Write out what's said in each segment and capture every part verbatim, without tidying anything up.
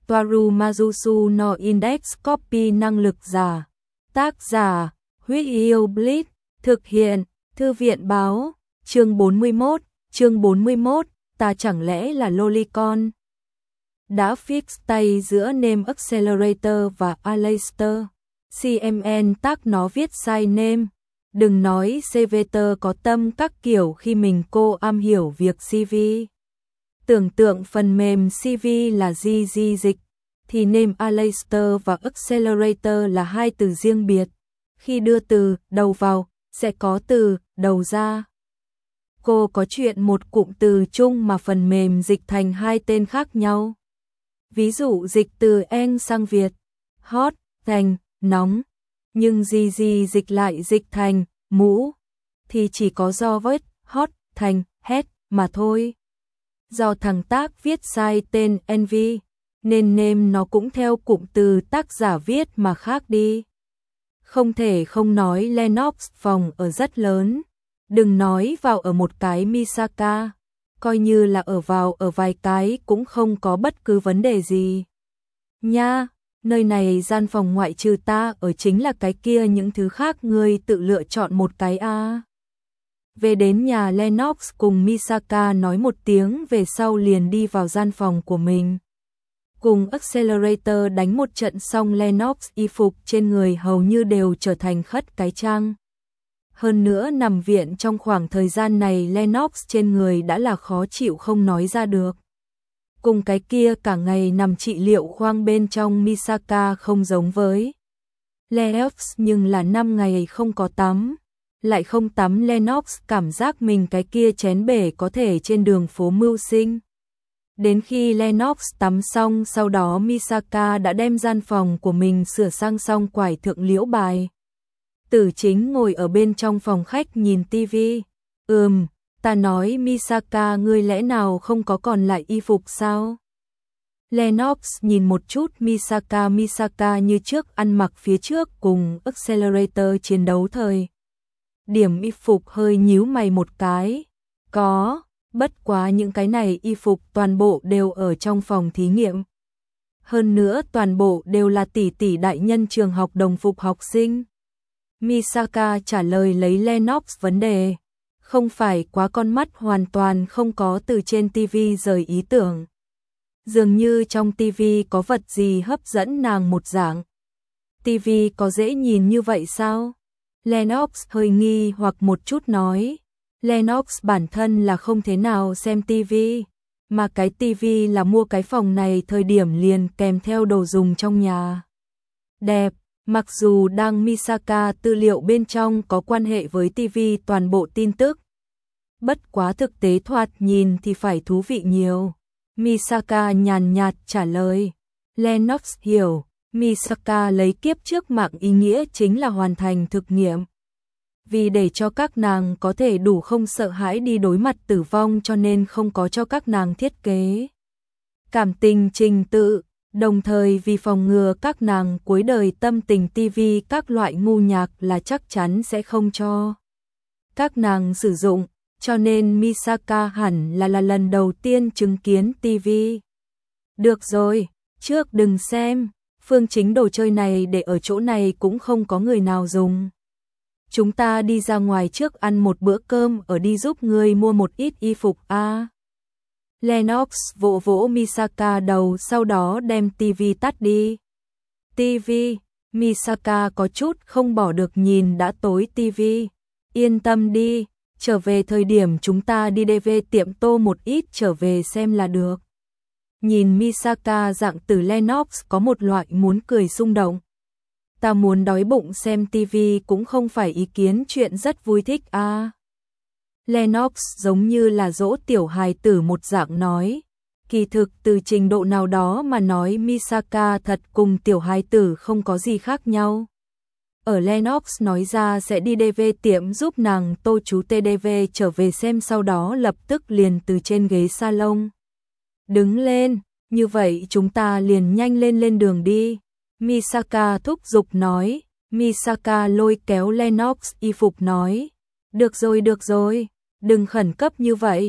Toaru Majusu no Index Copy năng lực giả. Tác giả, Huyết Yêu Bleach, thực hiện, Thư viện báo, chương bốn mươi mốt, chương bốn mươi mốt, ta chẳng lẽ là Lolicon. Đã fix tay giữa name Accelerator và Aleister. xê em en tác nó viết sai name. Đừng nói Cveter có tâm các kiểu khi mình cô am hiểu việc xê vê. Tưởng tượng phần mềm xê vê là gi gi dịch, thì name Aleister và Accelerator là hai từ riêng biệt. Khi đưa từ đầu vào, sẽ có từ đầu ra. Cô có chuyện một cụm từ chung mà phần mềm dịch thành hai tên khác nhau. Ví dụ dịch từ Eng sang Việt, hot thành nóng, nhưng gì gì dịch lại dịch thành mũ, thì chỉ có do vết hot thành het mà thôi. Do thằng tác viết sai tên en vê, nên name nó cũng theo cụm từ tác giả viết mà khác đi. Không thể không nói Lennox phòng ở rất lớn. Đừng nói vào ở một cái Misaka, coi như là ở vào ở vài cái cũng không có bất cứ vấn đề gì. Nha, nơi này gian phòng ngoại trừ ta ở chính là cái kia, những thứ khác ngươi tự lựa chọn một cái a. À. Về đến nhà, Lennox cùng Misaka nói một tiếng về sau liền đi vào gian phòng của mình. Cùng Accelerator đánh một trận xong, Lennox y phục trên người hầu như đều trở thành khất cái trang. Hơn nữa nằm viện trong khoảng thời gian này, Lennox trên người đã là khó chịu không nói ra được. Cùng cái kia cả ngày nằm trị liệu khoang bên trong, Misaka không giống với Lennox, nhưng là năm ngày không có tắm. Lại không tắm, Lennox cảm giác mình cái kia chén bể có thể trên đường phố mưu sinh. Đến khi Lennox tắm xong, sau đó Misaka đã đem gian phòng của mình sửa sang xong, quải thượng liễu bài. Tử Chính ngồi ở bên trong phòng khách nhìn tivi. Ừm, ta nói Misaka, ngươi lẽ nào không có còn lại y phục sao? Lennox nhìn một chút Misaka, Misaka như trước ăn mặc phía trước cùng Accelerator chiến đấu thời điểm y phục hơi nhíu mày một cái. Có, bất quá những cái này y phục toàn bộ đều ở trong phòng thí nghiệm. Hơn nữa toàn bộ đều là tỷ tỷ đại nhân trường học đồng phục học sinh. Misaka trả lời lấy Lennox vấn đề. Không phải quá con mắt hoàn toàn không có từ trên tivi rời ý tưởng. Dường như trong tivi có vật gì hấp dẫn nàng một dạng. Tivi có dễ nhìn như vậy sao? Lennox hơi nghi hoặc một chút nói. Lennox bản thân là không thế nào xem tivi, mà cái tivi là mua cái phòng này thời điểm liền kèm theo đồ dùng trong nhà. Đẹp, mặc dù đang Misaka tư liệu bên trong có quan hệ với tivi toàn bộ tin tức. Bất quá thực tế thoạt nhìn thì phải thú vị nhiều. Misaka nhàn nhạt trả lời. Lennox hiểu, Misaka lấy kiếp trước mạng ý nghĩa chính là hoàn thành thực nghiệm. Vì để cho các nàng có thể đủ không sợ hãi đi đối mặt tử vong, cho nên không có cho các nàng thiết kế cảm tình trình tự, đồng thời vì phòng ngừa các nàng cuối đời tâm tình tivi các loại ngu nhạc là chắc chắn sẽ không cho các nàng sử dụng, cho nên Misaka hẳn là là lần đầu tiên chứng kiến tivi. Được rồi, trước đừng xem, Phương Chính đồ chơi này để ở chỗ này cũng không có người nào dùng. Chúng ta đi ra ngoài trước ăn một bữa cơm ở, đi giúp ngươi mua một ít y phục a. À. Lennox vỗ vỗ Misaka đầu, sau đó đem tivi tắt đi. Tivi, Misaka có chút không bỏ được nhìn đã tối tivi. Yên tâm đi, trở về thời điểm chúng ta đi đê vê tiệm tô một ít trở về xem là được. Nhìn Misaka dạng từ, Lennox có một loại muốn cười xung động. Ta muốn đói bụng xem tivi cũng không phải ý kiến chuyện rất vui thích a. À. Lennox giống như là dỗ tiểu hài tử một dạng nói. Kỳ thực từ trình độ nào đó mà nói, Misaka thật cùng tiểu hài tử không có gì khác nhau. Ở Lennox nói ra sẽ đi đê vê tiệm giúp nàng tô chú tê đê vê trở về xem, sau đó lập tức liền từ trên ghế salon đứng lên, như vậy chúng ta liền nhanh lên lên đường đi. Misaka thúc giục nói. Misaka lôi kéo Lennox y phục nói. Được rồi được rồi, đừng khẩn cấp như vậy.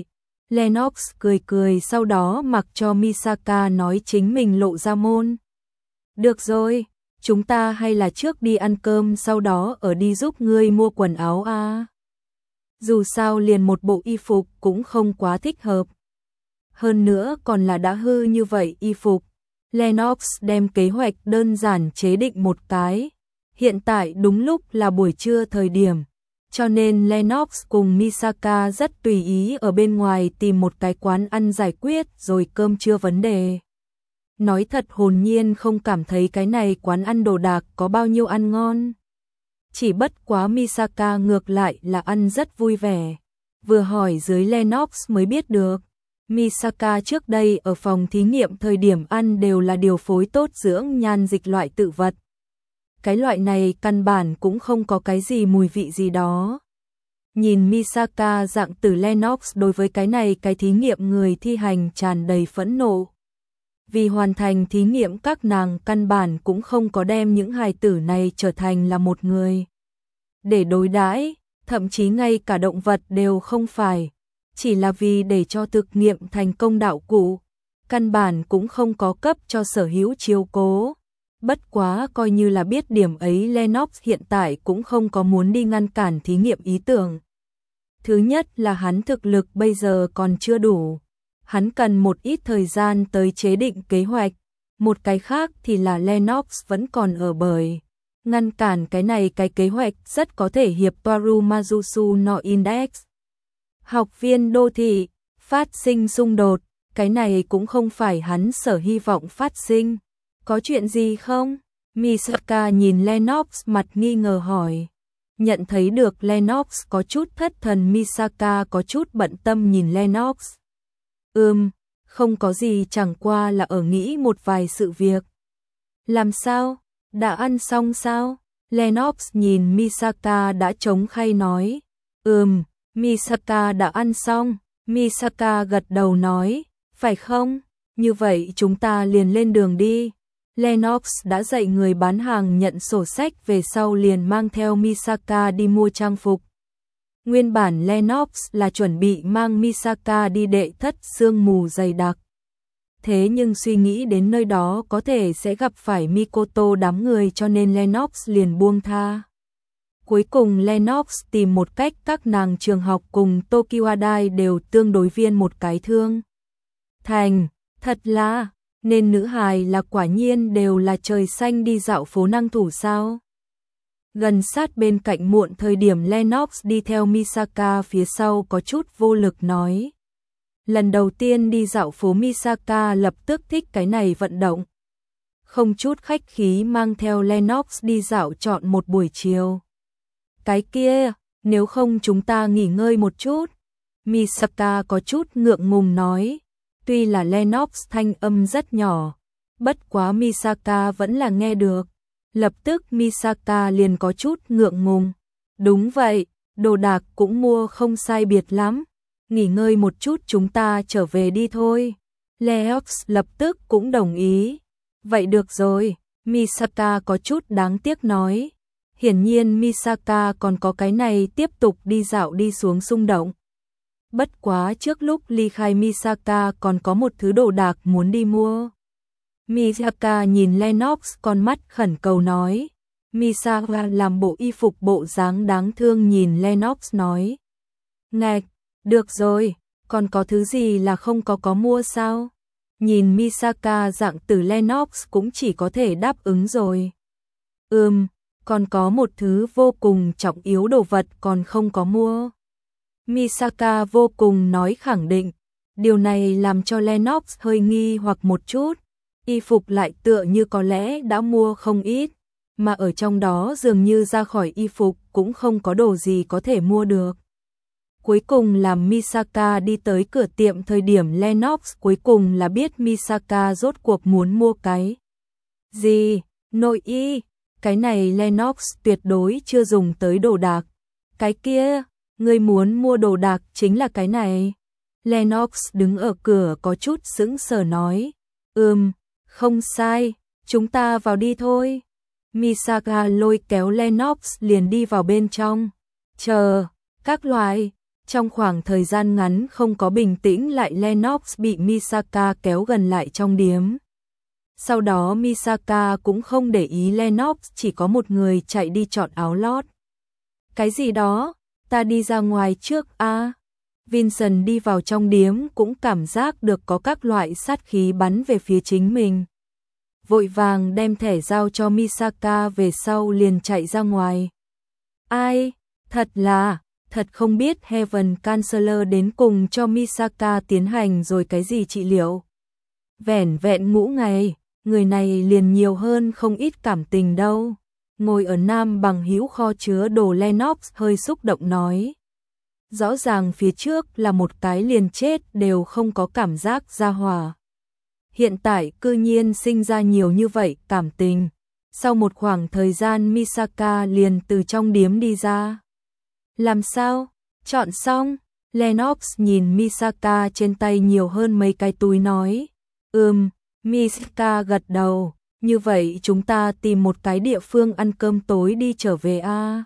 Lennox cười cười sau đó mặc cho Misaka nói chính mình lộ ra môn. Được rồi, chúng ta hay là trước đi ăn cơm sau đó ở đi giúp ngươi mua quần áo à. Dù sao liền một bộ y phục cũng không quá thích hợp. Hơn nữa còn là đã hư như vậy y phục. Lennox đem kế hoạch đơn giản chế định một cái. Hiện tại đúng lúc là buổi trưa thời điểm. Cho nên Lennox cùng Misaka rất tùy ý ở bên ngoài tìm một cái quán ăn giải quyết rồi cơm trưa vấn đề. Nói thật hồn nhiên không cảm thấy cái này quán ăn đồ đạc có bao nhiêu ăn ngon. Chỉ bất quá Misaka ngược lại là ăn rất vui vẻ. Vừa hỏi dưới Lennox mới biết được. Misaka trước đây ở phòng thí nghiệm thời điểm ăn đều là điều phối tốt dưỡng nhan dịch loại tự vật. Cái loại này căn bản cũng không có cái gì mùi vị gì đó. Nhìn Misaka dạng từ Lennox đối với cái này cái thí nghiệm người thi hành tràn đầy phẫn nộ. Vì hoàn thành thí nghiệm các nàng căn bản cũng không có đem những hài tử này trở thành là một người. Để đối đãi, thậm chí ngay cả động vật đều không phải. Chỉ là vì để cho thực nghiệm thành công đạo cụ. Căn bản cũng không có cấp cho sở hữu chiếu cố. Bất quá coi như là biết điểm ấy Lennox hiện tại cũng không có muốn đi ngăn cản thí nghiệm ý tưởng. Thứ nhất là hắn thực lực bây giờ còn chưa đủ. Hắn cần một ít thời gian tới chế định kế hoạch. Một cái khác thì là Lennox vẫn còn ở bời. Ngăn cản cái này cái kế hoạch rất có thể hiệp Toaru Mazusu no Index. Học viên đô thị, phát sinh xung đột, cái này cũng không phải hắn sở hy vọng phát sinh. Có chuyện gì không? Misaka nhìn Lennox mặt nghi ngờ hỏi. Nhận thấy được Lennox có chút thất thần, Misaka có chút bận tâm nhìn Lennox. Ừm, không có gì, chẳng qua là ở nghĩ một vài sự việc. Làm sao? Đã ăn xong sao? Lennox nhìn Misaka đã trống khay nói. Ừm, Misaka đã ăn xong. Misaka gật đầu nói, phải không? Như vậy chúng ta liền lên đường đi. Lennox đã dạy người bán hàng nhận sổ sách về sau liền mang theo Misaka đi mua trang phục. Nguyên bản Lennox là chuẩn bị mang Misaka đi đệ thất sương mù dày đặc. Thế nhưng suy nghĩ đến nơi đó có thể sẽ gặp phải Mikoto đám người cho nên Lennox liền buông tha. Cuối cùng Lennox tìm một cách các nàng trường học cùng Tokyo Dai đều tương đối viên một cái thương. Thành, thật là, nên nữ hài là quả nhiên đều là trời xanh đi dạo phố năng thủ sao. Gần sát bên cạnh muộn thời điểm Lennox đi theo Misaka phía sau có chút vô lực nói. Lần đầu tiên đi dạo phố Misaka lập tức thích cái này vận động. Không chút khách khí mang theo Lennox đi dạo trọn một buổi chiều. Cái kia, nếu không chúng ta nghỉ ngơi một chút. Misaka có chút ngượng ngùng nói. Tuy là Lennox thanh âm rất nhỏ, bất quá Misaka vẫn là nghe được. Lập tức Misaka liền có chút ngượng ngùng. Đúng vậy, đồ đạc cũng mua không sai biệt lắm. Nghỉ ngơi một chút chúng ta trở về đi thôi. Lennox lập tức cũng đồng ý. Vậy được rồi, Misaka có chút đáng tiếc nói. Hiển nhiên Misaka còn có cái này tiếp tục đi dạo đi xuống xung động. Bất quá trước lúc ly khai Misaka còn có một thứ đồ đạc muốn đi mua. Misaka nhìn Lennox con mắt khẩn cầu nói. Misaka làm bộ y phục bộ dáng đáng thương nhìn Lennox nói. Ngạch, được rồi, còn có thứ gì là không có có mua sao? Nhìn Misaka dạng từ Lennox cũng chỉ có thể đáp ứng rồi. Ừm, còn có một thứ vô cùng trọng yếu đồ vật còn không có mua. Misaka vô cùng nói khẳng định. Điều này làm cho Lennox hơi nghi hoặc một chút. Y phục lại tựa như có lẽ đã mua không ít. Mà ở trong đó dường như ra khỏi y phục cũng không có đồ gì có thể mua được. Cuối cùng làm Misaka đi tới cửa tiệm thời điểm Lennox cuối cùng là biết Misaka rốt cuộc muốn mua cái gì, nội y. Cái này Lennox tuyệt đối chưa dùng tới đồ đạc. Cái kia, người muốn mua đồ đạc chính là cái này. Lennox đứng ở cửa có chút sững sờ nói. Ừm, không sai, chúng ta vào đi thôi. Misaka lôi kéo Lennox liền đi vào bên trong. Chờ, các loại, Trong khoảng thời gian ngắn không có bình tĩnh lại Lennox bị Misaka kéo gần lại trong điếm. Sau đó Misaka cũng không để ý Lennox chỉ có một người chạy đi chọn áo lót. Cái gì đó, ta đi ra ngoài trước a. À. Vincent đi vào trong điếm cũng cảm giác được có các loại sát khí bắn về phía chính mình. Vội vàng đem thẻ giao cho Misaka về sau liền chạy ra ngoài. Ai, thật là, thật không biết Heaven Counselor đến cùng cho Misaka tiến hành rồi cái gì trị liệu. Vẻn vẹn ngũ ngày, người này liền nhiều hơn không ít cảm tình đâu. Ngồi ở Nam Bằng Hữu kho chứa đồ Lennox hơi xúc động nói. Rõ ràng phía trước là một cái liền chết đều không có cảm giác ra hòa. Hiện tại cư nhiên sinh ra nhiều như vậy cảm tình. Sau một khoảng thời gian Misaka liền từ trong điếm đi ra. Làm sao? Chọn xong? Lennox nhìn Misaka trên tay nhiều hơn mấy cái túi nói. Ừm, Misaka gật đầu. Như vậy chúng ta tìm một cái địa phương ăn cơm tối đi trở về a. À.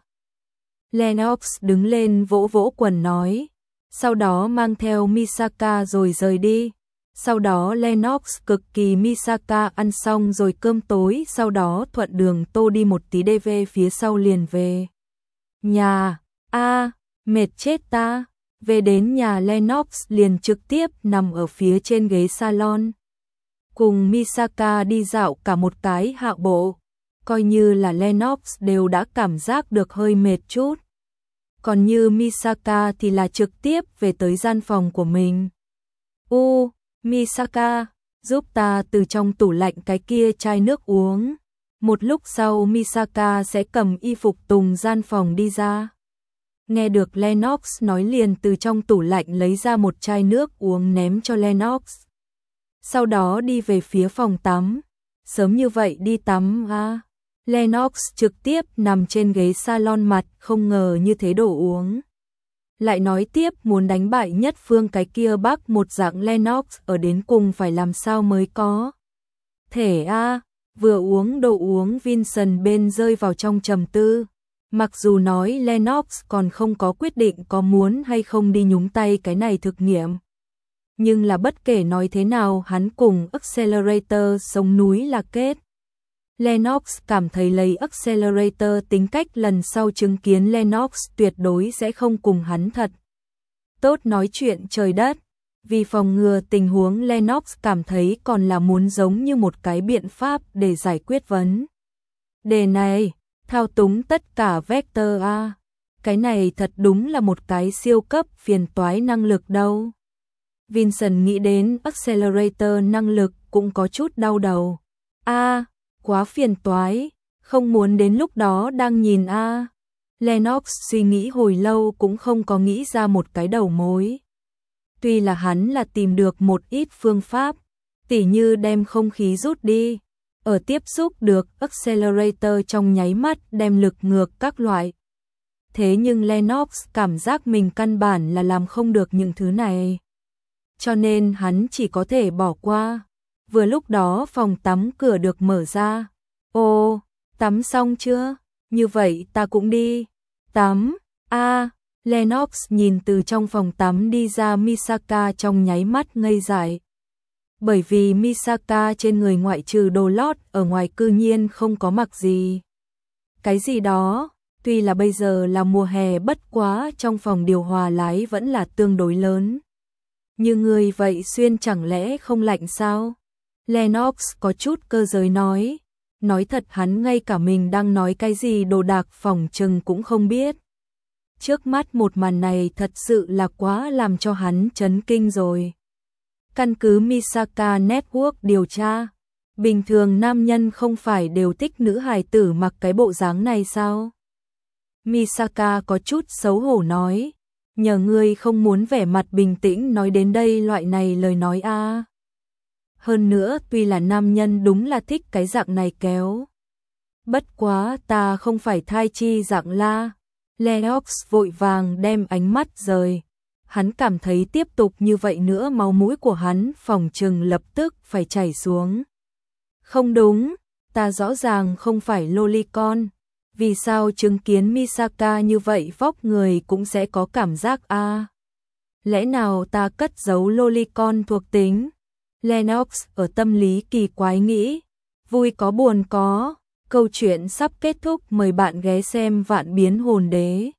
Lennox đứng lên vỗ vỗ quần nói. Sau đó mang theo Misaka rồi rời đi. Sau đó Lennox cực kỳ Misaka ăn xong rồi cơm tối, sau đó thuận đường tô đi một tí đê vê phía sau liền về. Nhà, a à, mệt chết ta. Về đến nhà Lennox liền trực tiếp nằm ở phía trên ghế salon. Cùng Misaka đi dạo cả một cái hạ bộ. Coi như là Lennox đều đã cảm giác được hơi mệt chút. Còn như Misaka thì là trực tiếp về tới gian phòng của mình. U, Misaka, giúp ta từ trong tủ lạnh cái kia chai nước uống. Một lúc sau Misaka sẽ cầm y phục tùng gian phòng đi ra. Nghe được Lennox nói liền từ trong tủ lạnh lấy ra một chai nước uống ném cho Lennox. Sau đó đi về phía phòng tắm. Sớm như vậy đi tắm à? Lennox trực tiếp nằm trên ghế salon mặt không ngờ như thế đổ uống. Lại nói tiếp muốn đánh bại nhất phương cái kia bác một dạng Lennox ở đến cùng phải làm sao mới có. Thể a à, vừa uống đồ uống Vincent bên rơi vào trong trầm tư. Mặc dù nói Lennox còn không có quyết định có muốn hay không đi nhúng tay cái này thực nghiệm. Nhưng là bất kể nói thế nào hắn cùng Accelerator sống núi là kết. Lennox cảm thấy lấy Accelerator tính cách lần sau chứng kiến Lennox tuyệt đối sẽ không cùng hắn thật tốt nói chuyện trời đất. Vì phòng ngừa tình huống Lennox cảm thấy còn là muốn giống như một cái biện pháp để giải quyết vấn đề này, thao túng tất cả vector A. Cái này thật đúng là một cái siêu cấp phiền toái năng lực đâu. Vincent nghĩ đến Accelerator năng lực cũng có chút đau đầu. A, à, quá phiền toái, không muốn đến lúc đó đang nhìn a. À. Lennox suy nghĩ hồi lâu cũng không có nghĩ ra một cái đầu mối. Tuy là hắn là tìm được một ít phương pháp, tỉ như đem không khí rút đi, ở tiếp xúc được Accelerator trong nháy mắt đem lực ngược các loại. Thế nhưng Lennox cảm giác mình căn bản là làm không được những thứ này. Cho nên hắn chỉ có thể bỏ qua. Vừa lúc đó phòng tắm cửa được mở ra. Ồ, tắm xong chưa? Như vậy ta cũng đi. Tắm, a à, Lennox nhìn từ trong phòng tắm đi ra Misaka trong nháy mắt ngây dại. Bởi vì Misaka trên người ngoại trừ đồ lót ở ngoài cư nhiên không có mặc gì. Cái gì đó, tuy là bây giờ là mùa hè bất quá trong phòng điều hòa lái vẫn là tương đối lớn. Như người vậy xuyên chẳng lẽ không lạnh sao? Lennox có chút cơ giới nói. Nói thật hắn ngay cả mình đang nói cái gì đồ đạc phòng trừng cũng không biết. Trước mắt một màn này thật sự là quá làm cho hắn chấn kinh rồi. Căn cứ Misaka Network điều tra, bình thường nam nhân không phải đều thích nữ hài tử mặc cái bộ dáng này sao? Misaka có chút xấu hổ nói, nhờ ngươi không muốn vẻ mặt bình tĩnh nói đến đây loại này lời nói a. À. Hơn nữa tuy là nam nhân đúng là thích cái dạng này kéo. Bất quá ta không phải thai chi dạng la. Lennox vội vàng đem ánh mắt rời. Hắn cảm thấy tiếp tục như vậy nữa máu mũi của hắn phòng trừng lập tức phải chảy xuống. Không đúng, ta rõ ràng không phải lolicon. Vì sao chứng kiến Misaka như vậy vóc người cũng sẽ có cảm giác a à? Lẽ nào ta cất giấu lolicon thuộc tính? Lennox ở tâm lý kỳ quái nghĩ, vui có buồn có, câu chuyện sắp kết thúc, mời bạn ghé xem Vạn Biến Hồn Đế.